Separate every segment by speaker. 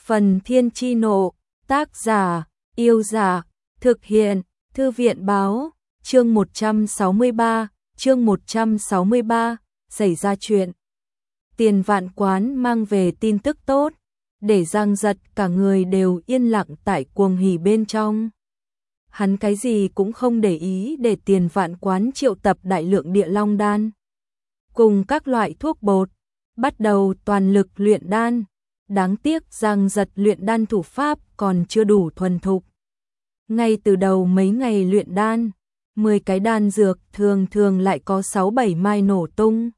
Speaker 1: Phần Thiên Chi Nộ, tác giả, Yêu Giả, thực hiện, Thư viện Báo, chương 163, xảy ra chuyện. Tiền Vạn Quán mang về tin tức tốt, để Giang Giật cả người đều yên lặng tại cuồng hỉ bên trong. Hắn cái gì cũng không để ý để Tiền Vạn Quán triệu tập đại lượng địa long đan, cùng các loại thuốc bột, bắt đầu toàn lực luyện đan. Đáng tiếc Giang Giật luyện đan thủ pháp còn chưa đủ thuần thục. Ngay từ đầu mấy ngày luyện đan, 10 cái đan dược thường lại có 6-7 mai nổ tung.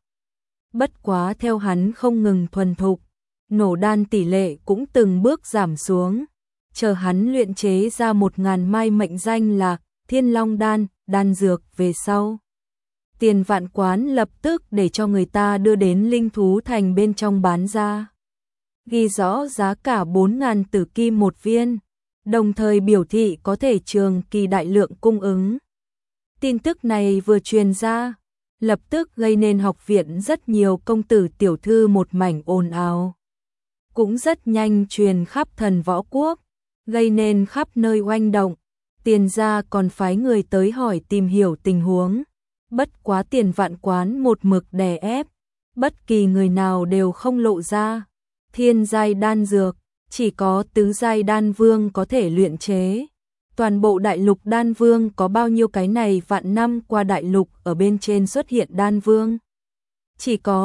Speaker 1: Bất quá theo hắn không ngừng thuần thục, nổ đan tỷ lệ cũng từng bước giảm xuống. Chờ hắn luyện chế ra 1000 mai mệnh danh là Thiên Long đan, đan dược về sau, Tiền Vạn Quán lập tức để cho người ta đưa đến Linh Thú Thành bên trong bán ra. Ghi rõ giá cả 4.000 tử kim một viên, đồng thời biểu thị có thể trường kỳ đại lượng cung ứng. Tin tức này vừa truyền ra, lập tức gây nên học viện rất nhiều công tử tiểu thư một mảnh ồn ào. Cũng rất nhanh truyền khắp Thần Võ Quốc, gây nên khắp nơi oanh động. Tiền gia còn phái người tới hỏi tìm hiểu tình huống. Bất quá Tiền Vạn Quán một mực đè ép, bất kỳ người nào đều không lộ ra. Thiên giai đan dược, chỉ có tứ giai đan vương có thể luyện chế. Toàn bộ đại lục đan vương có bao nhiêu cái này vạn năm qua đại lục ở bên trên xuất hiện đan vương? Chỉ có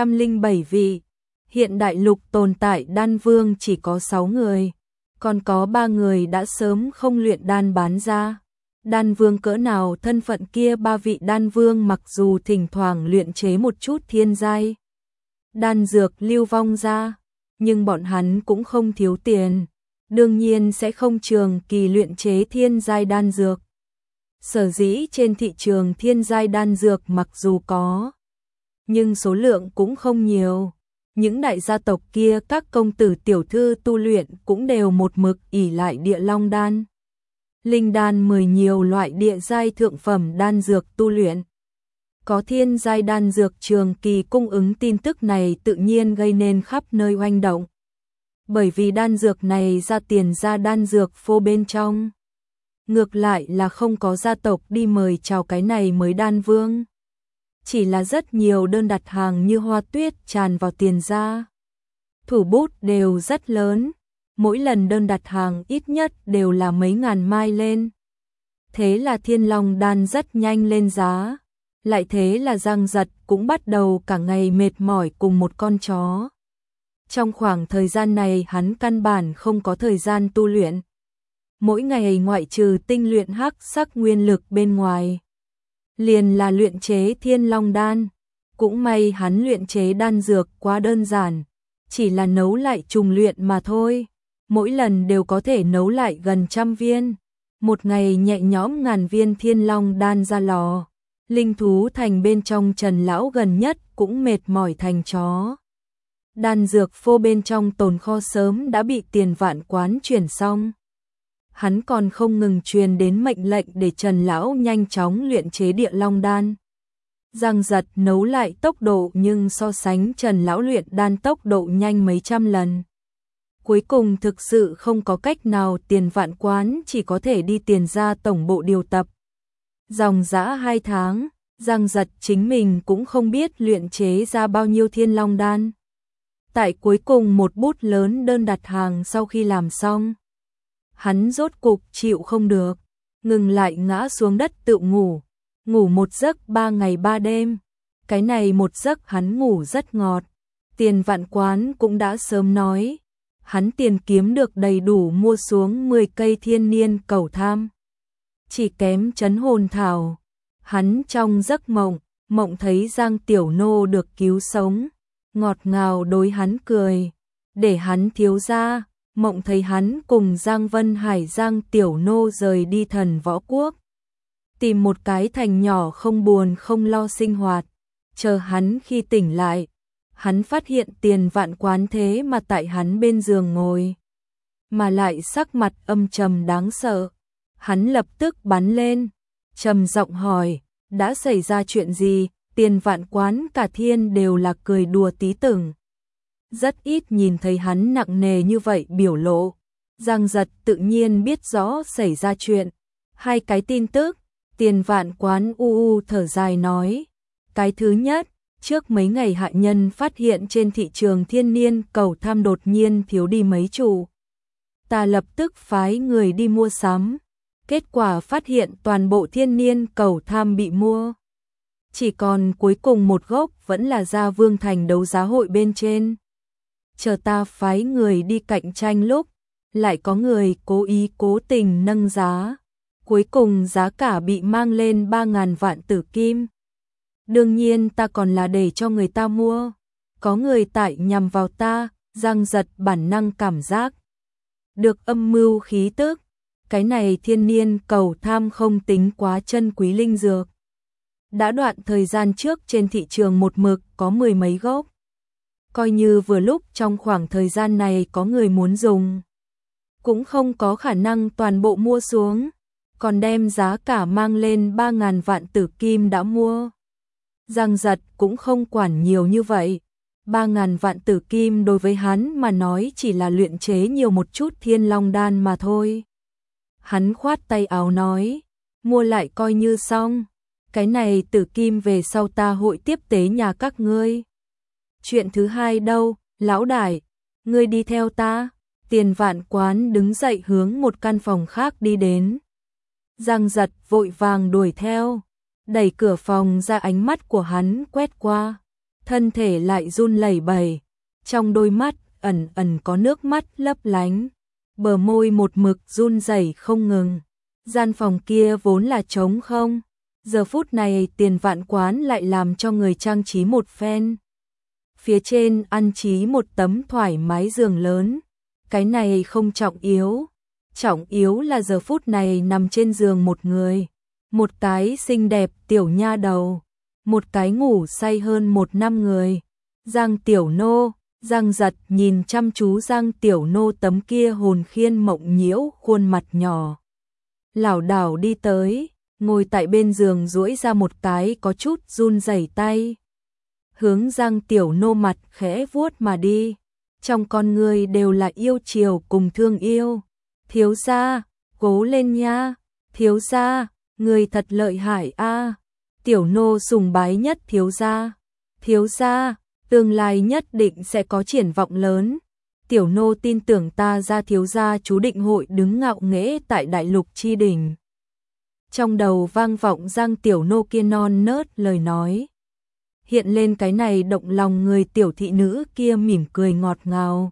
Speaker 1: 107 vị. Hiện đại lục tồn tại đan vương chỉ có 6 người. Còn có 3 người đã sớm không luyện đan bán ra. Đan vương cỡ nào thân phận kia, 3 vị đan vương mặc dù thỉnh thoảng luyện chế một chút thiên giai đan dược lưu vong ra, nhưng bọn hắn cũng không thiếu tiền, đương nhiên sẽ không trường kỳ luyện chế thiên giai đan dược. Sở dĩ trên thị trường thiên giai đan dược mặc dù có, nhưng số lượng cũng không nhiều. Những đại gia tộc kia các công tử tiểu thư tu luyện cũng đều một mực ỷ lại địa long đan, linh đan, 10 nhiều loại địa giai thượng phẩm đan dược tu luyện. Có thiên giai đan dược trường kỳ cung ứng, tin tức này tự nhiên gây nên khắp nơi oanh động. Bởi vì đan dược này ra tiền ra đan dược phô bên trong. Ngược lại là không có gia tộc đi mời chào cái này mới đan vương. Chỉ là rất nhiều đơn đặt hàng như hoa tuyết tràn vào tiền ra. Thủ bút đều rất lớn, mỗi lần đơn đặt hàng ít nhất đều là mấy ngàn mai lên. Thế là Thiên Long đan rất nhanh lên giá. Lại thế là Giang Giật cũng bắt đầu cả ngày mệt mỏi cùng một con chó. Trong khoảng thời gian này hắn căn bản không có thời gian tu luyện. Mỗi ngày ngoại trừ tinh luyện hắc sắc nguyên lực bên ngoài, liền là luyện chế Thiên Long đan. Cũng may hắn luyện chế đan dược quá đơn giản, chỉ là nấu lại trùng luyện mà thôi. Mỗi lần đều có thể nấu lại gần 100 viên. Một ngày nhẹ nhõm ngàn viên Thiên Long đan ra lò. Linh Thú Thành bên trong Trần lão gần nhất cũng mệt mỏi thành chó. Đan dược phô bên trong tồn kho sớm đã bị Tiền Vạn Quán chuyển xong. Hắn còn không ngừng truyền đến mệnh lệnh để Trần lão nhanh chóng luyện chế địa long đan. Giang Giật nấu lại tốc độ nhưng so sánh Trần lão luyện đan tốc độ nhanh mấy trăm lần. Cuối cùng thực sự không có cách nào, Tiền Vạn Quán chỉ có thể đi tiền ra tổng bộ điều tập. Dòng dã 2 tháng, Giang Giật chính mình cũng không biết luyện chế ra bao nhiêu Thiên Long đan. Tại cuối cùng một bút lớn đơn đặt hàng sau khi làm xong, hắn rốt cục chịu không được, ngừng lại ngã xuống đất tự ngủ. Ngủ một giấc 3 ngày 3 đêm. Cái này một giấc hắn ngủ rất ngọt. Tiền Vạn Quán cũng đã sớm nói, hắn tiền kiếm được đầy đủ mua xuống 10 cây thiên niên cẩu tham, chỉ kém trấn hồn thảo. Hắn trong giấc mộng thấy Giang Tiểu Nô được cứu sống, ngọt ngào đối hắn cười. Để hắn thiếu gia, mộng thấy hắn cùng Giang Vân Hải, Giang Tiểu Nô rời đi Thần Võ Quốc, tìm một cái thành nhỏ không buồn không lo sinh hoạt. Chờ hắn khi tỉnh lại, hắn phát hiện Tiền Vạn Quán thế mà tại hắn bên giường ngồi, mà lại sắc mặt âm trầm đáng sợ. Hắn lập tức bắn lên, trầm giọng hỏi, đã xảy ra chuyện gì? Tiền Vạn Quán cả thiên đều là cười đùa tí tưởng. rất ít nhìn thấy hắn nặng nề như vậy biểu lộ. Giang Giật tự nhiên biết rõ xảy ra chuyện. Hai cái tin tức, Tiền Vạn Quán thở dài nói. Cái thứ nhất, trước mấy ngày hạ nhân phát hiện trên thị trường thiên niên cầu tham đột nhiên thiếu đi mấy chủ. Ta lập tức phái người đi mua sắm. Kết quả phát hiện toàn bộ thiên niên cầu tham bị mua. Chỉ còn cuối cùng một gốc vẫn là ra Vương Thành đấu giá hội bên trên. Chờ ta phái người đi cạnh tranh lúc, lại có người cố tình nâng giá. Cuối cùng giá cả bị mang lên 3.000 vạn tử kim. Đương nhiên ta còn là để cho người ta mua. Có người tại nhằm vào ta, Giang Giật bản năng cảm giác được âm mưu khí tức. Cái này thiên niên cầu tham không tính quá chân quý linh dược. Đã đoạn thời gian trước trên thị trường một mực có 10 mấy gốc. Coi như vừa lúc trong khoảng thời gian này có người muốn dùng, cũng không có khả năng toàn bộ mua xuống, còn đem giá cả mang lên 3.000 vạn tử kim đã mua. Giang Giật cũng không quản nhiều như vậy. 3.000 vạn tử kim đối với hắn mà nói chỉ là luyện chế nhiều một chút thiên long đan mà thôi. Hắn khoát tay áo nói, mua lại coi như xong. Cái này tử kim về sau ta hội tiếp tế nhà các ngươi. Chuyện thứ hai đâu, lão đại, ngươi đi theo ta. Tiền Vạn Quán đứng dậy hướng một căn phòng khác đi đến. Giang Giật vội vàng đuổi theo, đẩy cửa phòng ra, ánh mắt của hắn quét qua, thân thể lại run lẩy bẩy, trong đôi mắt ẩn ẩn có nước mắt lấp lánh, bờ môi một mực run rẩy không ngừng. Gian phòng kia vốn là trống không, giờ phút này Tiền Vạn Quán lại làm cho người trang trí một phen. Phía trên an trí một tấm thoải mái giường lớn. Cái này không trọng yếu là giờ phút này nằm trên giường một người, một cái xinh đẹp tiểu nha đầu, một cái ngủ say hơn 1 năm người. Giang Tiểu Nô. Giang Giật nhìn chăm chú Giang Tiểu Nô tấm kia hồn khiên mộng nhiễu khuôn mặt nhỏ, lảo đảo đi tới, ngồi tại bên giường duỗi ra một cái có chút run rẩy tay, hướng Giang Tiểu Nô mặt khẽ vuốt mà đi. Trong con người đều là yêu chiều cùng thương yêu. Thiếu gia, cố lên nha. Thiếu gia, người thật lợi hại a. Tiểu Nô sùng bái nhất thiếu gia. Thiếu gia, tương lai nhất định sẽ có triển vọng lớn. Tiểu Nô tin tưởng ta ra thiếu gia chú định hội đứng ngạo nghễ tại đại lục chi đỉnh. Trong đầu vang vọng Giang Tiểu Nô kia non nớt lời nói. Hiện lên cái này động lòng người tiểu thị nữ kia mỉm cười ngọt ngào.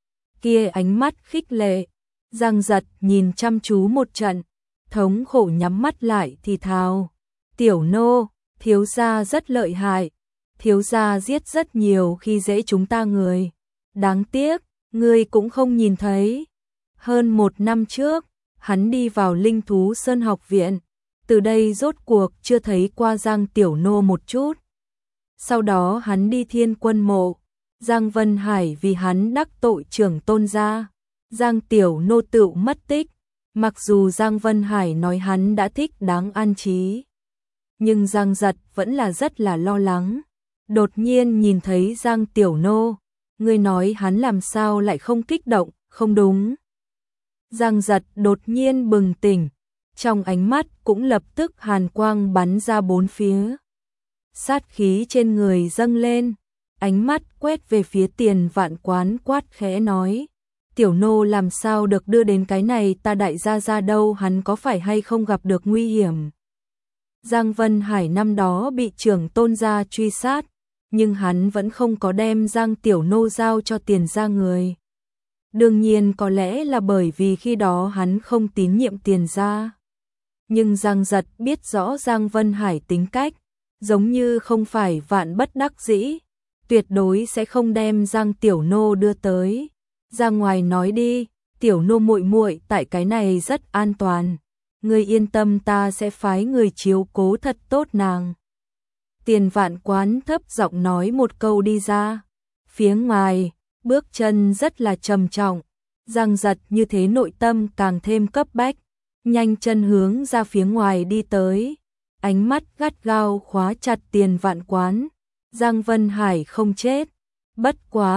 Speaker 1: Kia ánh mắt khích lệ. Giang Giật nhìn chăm chú một trận, thống khổ nhắm mắt lại thì thào. Tiểu Nô, thiếu gia rất lợi hại. Thiếu gia giết rất nhiều khi dễ chúng ta người. Đáng tiếc, ngươi cũng không nhìn thấy. Hơn 1 năm trước, hắn đi vào Linh Thú Sơn học viện. Từ đây rốt cuộc chưa thấy qua Giang Tiểu Nô một chút. Sau đó hắn đi Thiên Quân mộ, Giang Vân Hải vì hắn đắc tội trưởng tôn gia, Giang Tiểu Nô tựu mất tích. Mặc dù Giang Vân Hải nói hắn đã thích đáng an trí, nhưng Giang Giật vẫn là rất là lo lắng. Đột nhiên nhìn thấy Giang Tiểu Nô, người nói hắn làm sao lại không kích động, không đúng. Giang Giật đột nhiên bừng tỉnh, trong ánh mắt cũng lập tức hàn quang bắn ra bốn phía. Sát khí trên người dâng lên, ánh mắt quét về phía Tiền Vạn Quán quát khẽ nói. Tiểu Nô làm sao được đưa đến cái này, ta đại gia ra đâu, hắn có phải hay không gặp được nguy hiểm. Giang Vân Hải năm đó bị trưởng tôn gia truy sát, nhưng hắn vẫn không có đem Giang Tiểu Nô giao cho Tiền gia người. Đương nhiên có lẽ là bởi vì khi đó hắn không tín nhiệm Tiền gia. Nhưng Giang Giật biết rõ Giang Vân Hải tính cách, giống như không phải vạn bất đắc dĩ, tuyệt đối sẽ không đem Giang Tiểu Nô đưa tới. Ra ngoài nói đi, Tiểu Nô muội muội tại cái này rất an toàn, ngươi yên tâm, ta sẽ phái người chiếu cố thật tốt nàng. Tiền Vạn Quán thấp giọng nói một câu đi ra. Phía ngoài, bước chân rất là trầm trọng. Giang Giật như thế nội tâm càng thêm cấp bách, nhanh chân hướng ra phía ngoài đi tới. Ánh mắt gắt gao khóa chặt Tiền Vạn Quán. Giang Vân Hải không chết, bất quá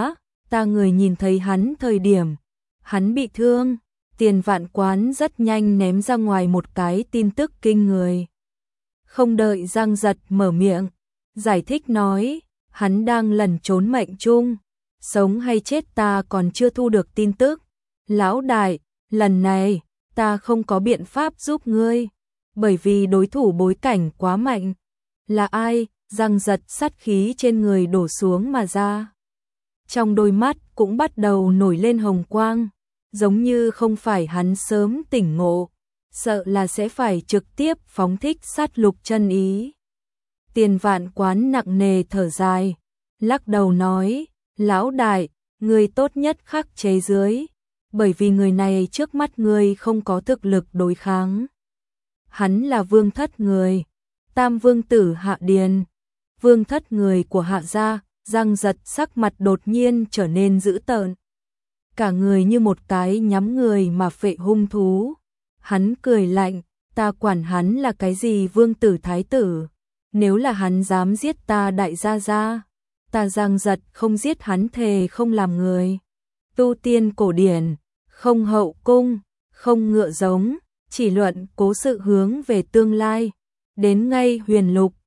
Speaker 1: ta người nhìn thấy hắn thời điểm, hắn bị thương. Tiền Vạn Quán rất nhanh ném ra ngoài một cái tin tức kinh người. Không đợi Giang Giật mở miệng, giải thích nói, hắn đang lẩn trốn mệnh chung, sống hay chết ta còn chưa thu được tin tức. Lão đại, lần này, ta không có biện pháp giúp ngươi, bởi vì đối thủ bối cảnh quá mạnh. Là ai? Giang Giật sát khí trên người đổ xuống mà ra. Trong đôi mắt cũng bắt đầu nổi lên hồng quang, giống như không phải hắn sớm tỉnh ngộ, sợ là sẽ phải trực tiếp phóng thích sát lục chân ý. Tiền Vạn Quán nặng nề thở dài, lắc đầu nói, lão đại, người tốt nhất khắc chế dưới, bởi vì người này trước mắt người không có thực lực đối kháng. Hắn là vương thất người, tam vương tử Hạ Điền, vương thất người của Hạ gia. Giang Giật sắc mặt đột nhiên trở nên dữ tợn, cả người như một cái nhắm người mà phệ hung thú. Hắn cười lạnh, ta quản hắn là cái gì vương tử thái tử, nếu là hắn dám giết ta đại gia gia, ta Giang Giật không giết hắn thề không làm người. Tu tiên cổ điển, không hậu cung, không ngựa giống, chỉ luận cố sự hướng về tương lai, đến ngay huyền lục,